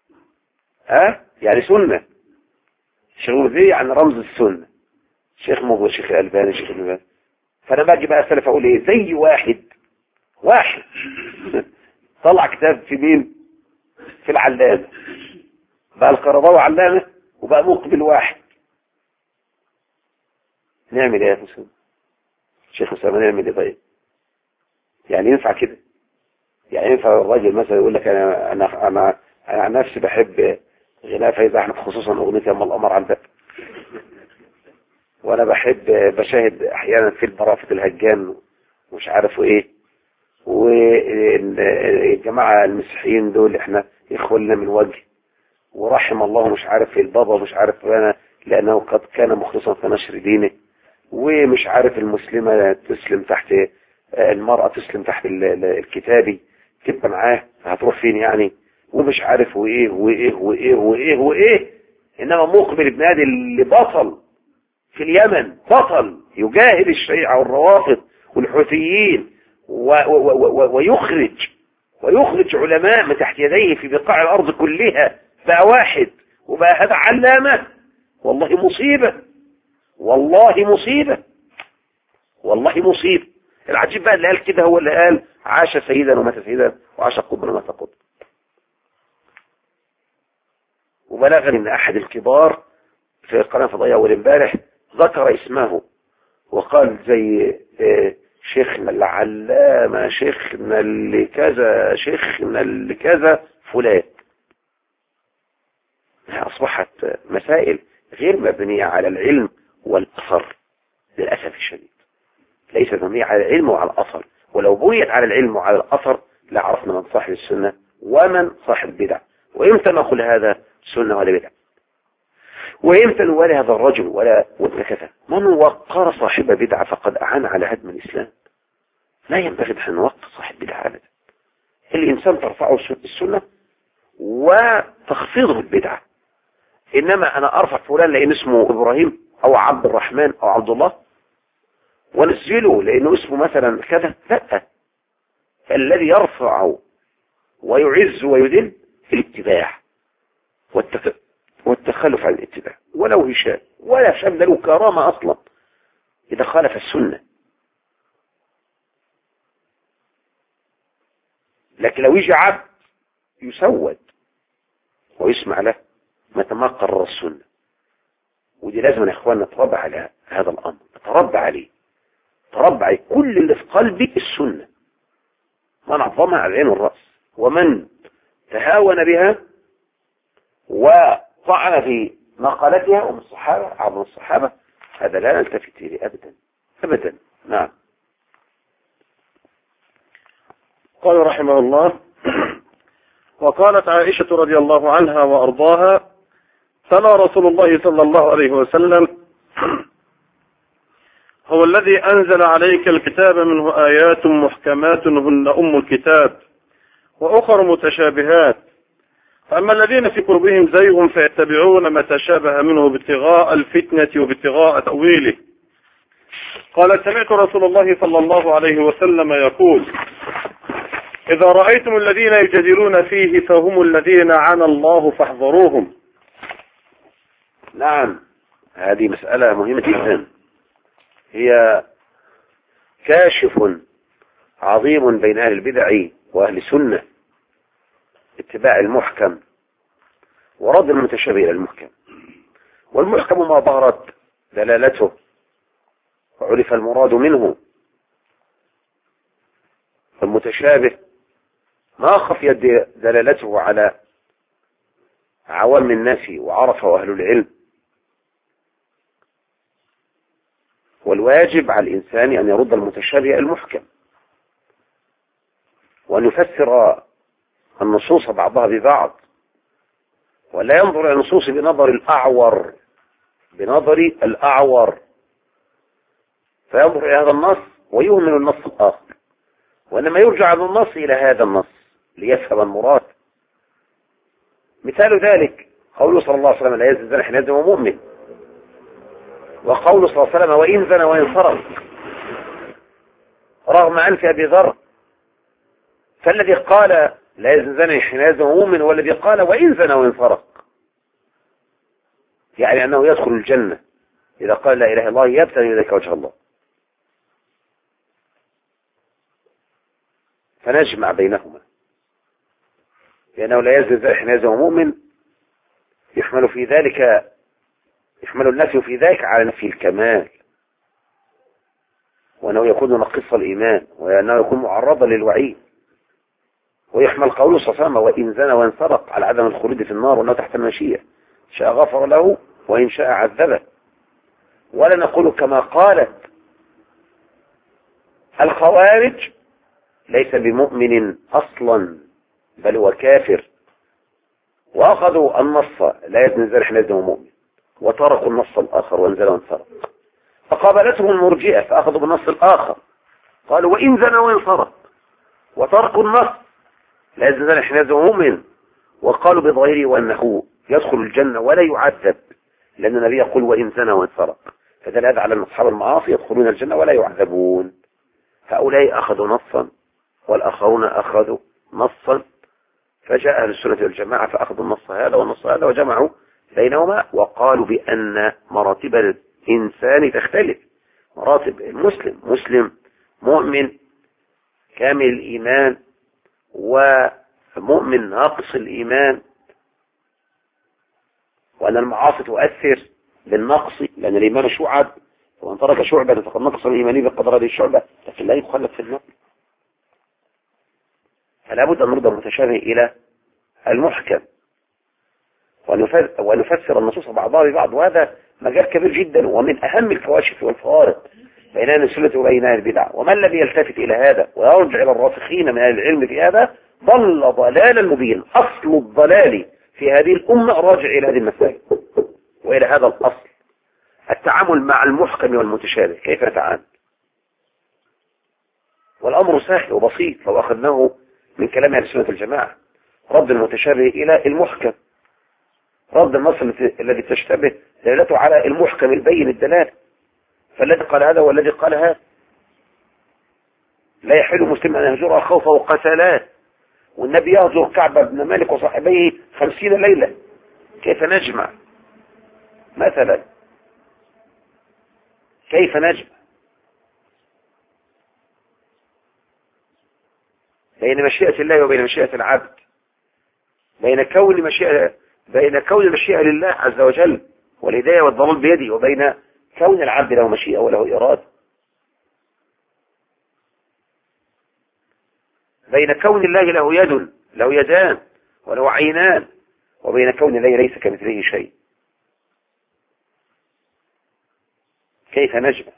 يعني سنة. الشيخ مقبل يعني رمز السنة. شيخ مقبل، شيخ الألباني، شيخ الألباني. فانا باجي بقى السلف اقول ايه، زي واحد طلع كتاب في مين؟ في العلامة، بقى القرضاوي علامة وبقى مقبل واحد. نعمل ايه يا مسلم؟ شيخ مسلم نعمل ايه طيب؟ يعني ينفع كده؟ يعني ينفع الراجل مثلا يقول لك انا عن نفسي بحب غناء فاذا احنا خصوصا اغنية يما القمر على الباب، وانا بشاهد احيانا في برافة الهجان ومش عارف ايه، والجماعة المسيحيين دول احنا يخولنا من وجه، ورحم الله مش عارف البابا مش عارف انا لانه قد كان مخلصا في نشر دينه، ومش عارف المسلمة تسلم تحت المرأة تسلم تحت الكتابي تبقى معاه هتروح فين يعني، ومش عارف وايه. انما مقبل ابن هادي اللي بطل في اليمن، بطل يجاهد الشيعة والروافض والحوثيين ويخرج علماء من تحت يديه في بقاع الأرض كلها، بقى واحد وبقى هذا علامة. والله مصيبة. العجيب بقى اللي قال كده هو اللي قال عاش سيدا ومات سيدا وعاش قطبا ومات قطبا. وبلغني ان احد الكبار في القناة الفضائية اول امبارح ذكر اسمه وقال زي شيخنا العلامة، شيخنا اللي كذا، شيخنا اللي كذا فلان. أصبحت مسائل غير مبنية على العلم والأثر للأسف الشديد، ليست مبنية على العلم وعلى الأثر. ولو بنيت على العلم وعلى الأثر لعرفنا من صاحب السنة ومن صاحب البدع، وإمتى نقول هذا سنة ولا بدع، وإمتى نوالي هذا الرجل ولا كذا. من وقر صاحب بدعة فقد أعان على هدم الإسلام. لا ينبغي أن نوقر صاحب بدعة أبدا. الإنسان ترفعه السنة وتخفيضه البدعة. إنما أنا أرفع فلان لأن اسمه إبراهيم أو عبد الرحمن أو عبد الله، ونسجله لأنه اسمه مثلا كذا، لا، الذي يرفع ويعز ويذل في الاتباع والتخلف عن الاتباع، ولو هشام ولا هشام له كرامة أصلا إذا خالف السنة. لكن لو يجي عبد يسود ويسمع له متى ما قرر السنة، ودي لازم يا إخواننا نتربى على هذا الأمر، نتربى عليه، تربى عليه. كل اللي في قلبي السنة، من عظمها على العين والرأس، ومن تهاون بها وطعن في مقالتها ومن الصحابة أعظم الصحابة، هذا لا نلتفت إليه أبدا أبدا. نعم. قال رحمه الله: وقالت عائشة رضي الله عنها وأرضاها: تلا رسول الله صلى الله عليه وسلم: هو الذي أنزل عليك الكتاب منه آيات محكمات هن أم الكتاب وأخر متشابهات، فأما الذين في قلوبهم زيغ فيتبعون ما تشابه منه ابتغاء الفتنة وابتغاء تأويله. قال: سمعت رسول الله صلى الله عليه وسلم يقول: إذا رأيتم الذين يجادلون فيه فهم الذين عنى الله فاحذروهم. نعم، هذه مسألة مهمة جدا، هي كاشف عظيم بين أهل البدع وأهل السنة، اتباع المحكم ورد المتشابه إلى المحكم. والمحكم ما ظهرت دلالته وعرف المراد منه، والمتشابه ما خفيت دلالته على عوام الناس وعرفه أهل العلم. والواجب على الإنسان أن يرد المتشابه المحكم، وأن يفسر النصوص بعضها ببعض، ولا ينظر إلى النصوص بنظر الأعور فينظر إلى هذا النص ويهمل النص الآخر، وإنما يرجع النص إلى هذا النص ليفهم المراد. مثال ذلك قوله صلى الله عليه وسلم: لا يزني زاني حين يزني وهو مؤمن، وقوله صلى الله عليه وسلم: وإن زنى وإن سرق، رغم أنف أبي ذر. فالذي قال لا يزني زاني حين يزني وهو مؤمن هو الذي قال وإن زنى وإن سرق، يعني أنه يدخل الجنة إذا قال لا إله إلا الله يبتغي ذلك وجه الله. فنجمع بينهما، لأنه لا يزني زاني حين يزني وهو مؤمن يحمل النفي في ذلك على نفي الكمال، وأنه يكون نقص الإيمان، وأنه يكون معرضا للوعيد. ويحمل قوله صلى الله عليه وسلم: وإن زنى وإن سرق، على عدم الخلود في النار، وأنه تحت المشيئة، شاء غفر له وإن شاء عذبه. ولا نقول كما قالت الخوارج: ليس بمؤمن أصلا بل هو كافر، وأخذوا النص لا يزني الزاني حين يزني وهو مؤمن، وتركوا النص الآخر وإن زنى وإن سرق. فقابلتهم المرجئة فأخذوا بالنص الآخر، قالوا وإن زنى وإن سرق، وتركوا النص لا يزني الزاني حين يزني وهو مؤمن، وقالوا بظاهره وأنه يدخل الجنة ولا يعذب، لأن النبي يقول وإن زنى وإن سرق، فدل هذا على أن أصحاب المعاصي يدخلون الجنة ولا يعذبون. هؤلاء أخذوا نصا والآخرون أخذوا نصا، فجاء أهل السنة والجماعة فأخذوا النص هذا والنص هذا وجمعوا بينهما، وقالوا بأن مراتب الإنسان تختلف. مراتب المسلم مسلم مؤمن كامل الإيمان، ومؤمن ناقص الإيمان، وأن المعاصي تؤثر بالنقص، لأن الإيمان شعب، وأن ترك شعبة فقد نقص الإيماني بقدر هذه الشعبة، لكن لا يخلف في النقص. فلا بد أن نرد المتشابه إلى المحكم، ونفسر النصوص بعضها ببعض، وهذا مجال كبير جدا، ومن أهم الكواشف والفوارق بين أهل السنة وبين أهل البدع. ومن الذي يلتفت إلى هذا ويرجع إلى الراسخين من أهل العلم في هذا ضل ضلالا مبين. أصل الضلال في هذه الأمة راجع إلى هذه المسائل وإلى هذا الأصل، التعامل مع المحكم والمتشابه، كيف نتعامل. والأمر سهل وبسيط لو أخذناه من كلام أهل السنة الجماعة: رد المتشابه إلى المحكم، رد النص الذي تشتبه دلالته على المحكم البين الدلالة، فالذي قال هذا والذي قال هذا. لا يحل مسلم أن يهجر خوفه وقتلات، والنبي يهجر كعب بن مالك وصاحبيه 50 ليلة. كيف نجمع مثلا؟ كيف نجمع بين مشيئة الله وبين مشيئة العبد، بين كون المشيئة لله عز وجل والهداية والضلال بيده، وبين كون العبد له مشيئة وله إرادة، بين كون الله له يد، له يدان وله عينان، وبين كون الله ليس كمثله شيء. كيف نجمع؟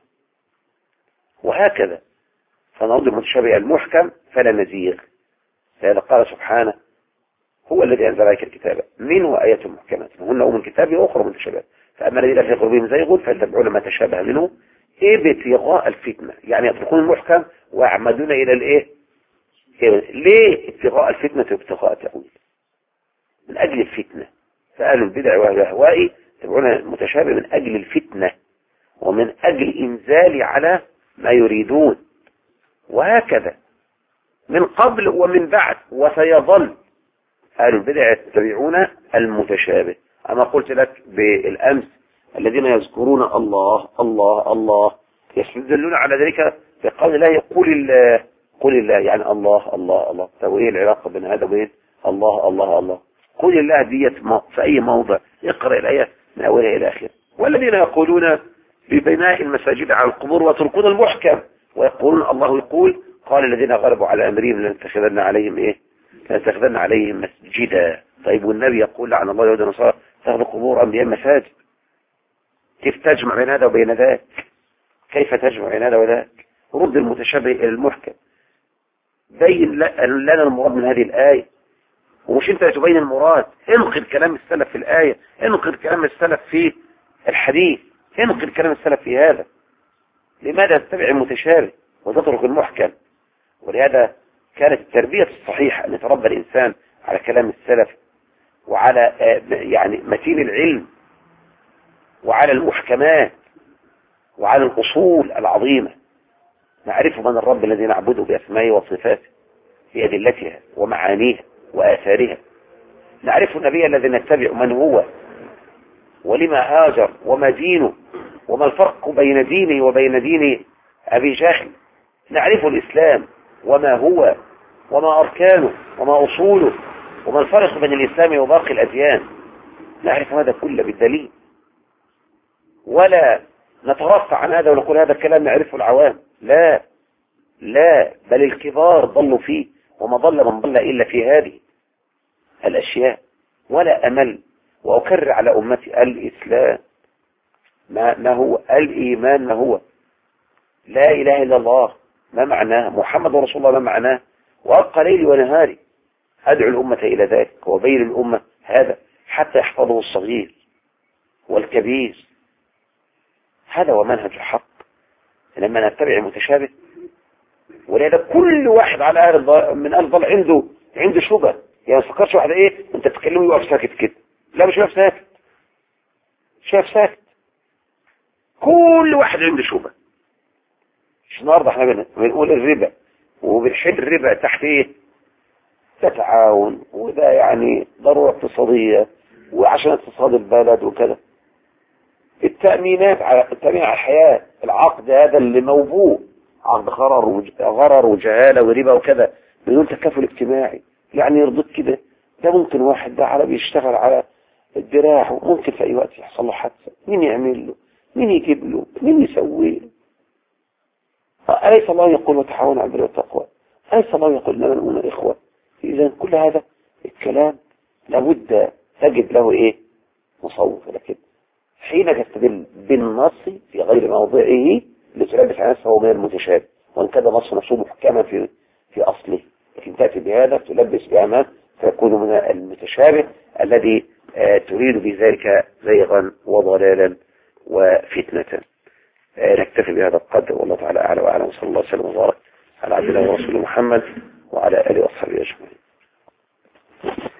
وهكذا فنرد المتشابه المحكم فلا نزيغ. لذلك قال سبحانه: هو الذي أنزل عليك الكتاب منه آيات محكمات هن أم الكتاب وأخرى متشابهات فأما الذين في قلوبهم زيغ فيتبعون ما تشابه منه ابتغاء الفتنة، يعني يتركون المحكم ويعمدون إلى الإيه؟ ليه ابتغاء الفتنة وابتغاء التأويل؟ من أجل الفتنة. فأهل البدع والأهواء يتبعون المتشابه من أجل الفتنة ومن أجل إنزال على ما يريدون، وهكذا من قبل ومن بعد، وسيظل أهل البدع يتبعون المتشابه. أما قلت لك بالأمس الذين يذكرون الله الله الله يستدلون على ذلك بقول الله قل الله يعني الله الله الله. طب ايه العلاقة بين هذا وبين الله الله الله؟ قل الله ديت في أي موضع اقرأ الآية من أولها إلى آخرها. والذين يقولون ببناء المساجد على القبور وتركون المحكم ويقولون الله يقول قال الذين غلبوا على أمرهم لنتخذن عليهم مسجدا. طيب والنبي يقول لعن الله اليهود والنصارى تاخذوا قبور أنبياء مساجد. كيف تجمع بين هذا وبين ذاك؟ كيف تجمع بين هذا وذاك؟ رد المتشابه إلى المحكم، بين لنا المراد من هذه الآية، ومش انت تبين المراد. انقل كلام السلف في الآية، انقل كلام السلف في الحديث، انقل كلام السلف في هذا. لماذا تتبع المتشابه وتترك المحكم؟ ولهذا كانت التربية الصحيحة أن يتربى الإنسان على كلام السلف وعلى يعني متين العلم وعلى المحكمات وعلى الأصول العظيمة. نعرف من الرب الذي نعبده بأسمائه وصفاته بأدلتها ومعانيها وآثارها. نعرف النبي الذي نتبع من هو ولما هاجر وما دينه وما الفرق بين دينه وبين دين أبي جهل. نعرف الإسلام وما هو وما أركانه وما أصوله وما الفرق بين الإسلام وباقي الأديان. نعرف هذا كله بالدليل، ولا نترفع عن هذا ونقول هذا الكلام نعرفه العوام. لا لا، بل الكبار ضلوا فيه، وما ضل من ضل إلا في هذه الأشياء. ولا أمل وأكرر على أمتي الإسلام ما هو، الإيمان ما هو، لا إله إلا الله ما معناه، محمد رسول الله ما معناه، وأبقى ليلي ونهاري أدعو الأمة إلى ذلك وبين الأمة هذا حتى يحفظه الصغير والكبير. هذا هو منهج الحق لما نتبع المتشابه. ولهذا كل واحد على من أهل الضلال عنده شبهة. يعني ما تفكرش واحد انت تتكلمه يقف ساكت كده، لا مش واقف ساكت، شايف ساكت. كل واحد عنده شبهة. مش النهارده احنا بنقول الربا وبنحل الربا تحت ده تعاون، وده يعني ضرورة اقتصادية وعشان اقتصاد البلد وكذا. التأمين على الحياة، العقد هذا اللي موضوع عقد غرر وجهالة وربا وكذا بدون تكافل اجتماعي، يعني يرضيك كده. ده ممكن واحد ده عربي يشتغل على الدراع وممكن في أي وقت يحصل له حادثة، مين يعمل له؟ مين يجيب له؟ مين يسوي له؟ أليس الله يقول وتعاونوا على البر والتقوى؟ أليس الله يقول إنما المؤمنون إخوة؟ إذا كل هذا الكلام لابد تجد له مصوف. لكن حين تستدل بالنص في غير موضعه لتلبس على نفسه من المتشابه، وان كان نص نفسه محكما في أصله، لكن تأتي بهذا تلبس بأمان فيكون من المتشابه الذي تريد بذلك زيغا وضلالا وفتنة. نكتفي بهذا القدر، والله تعالى أعلى وأعلم، وصلى الله وسلم وبارك على عبد الله ورسوله محمد وعلى آله وصحبه أجمعين.